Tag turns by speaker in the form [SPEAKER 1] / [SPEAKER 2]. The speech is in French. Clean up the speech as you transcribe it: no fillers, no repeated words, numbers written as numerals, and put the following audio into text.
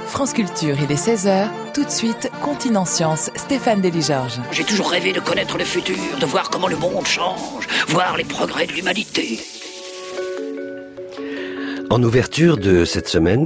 [SPEAKER 1] France Culture, il est 16h. Tout de suite, Continent Science, Stéphane Delis-Georges.
[SPEAKER 2] J'ai toujours rêvé de connaître le futur, de voir comment le monde change, voir les progrès de l'humanité.
[SPEAKER 3] En ouverture de cette semaine,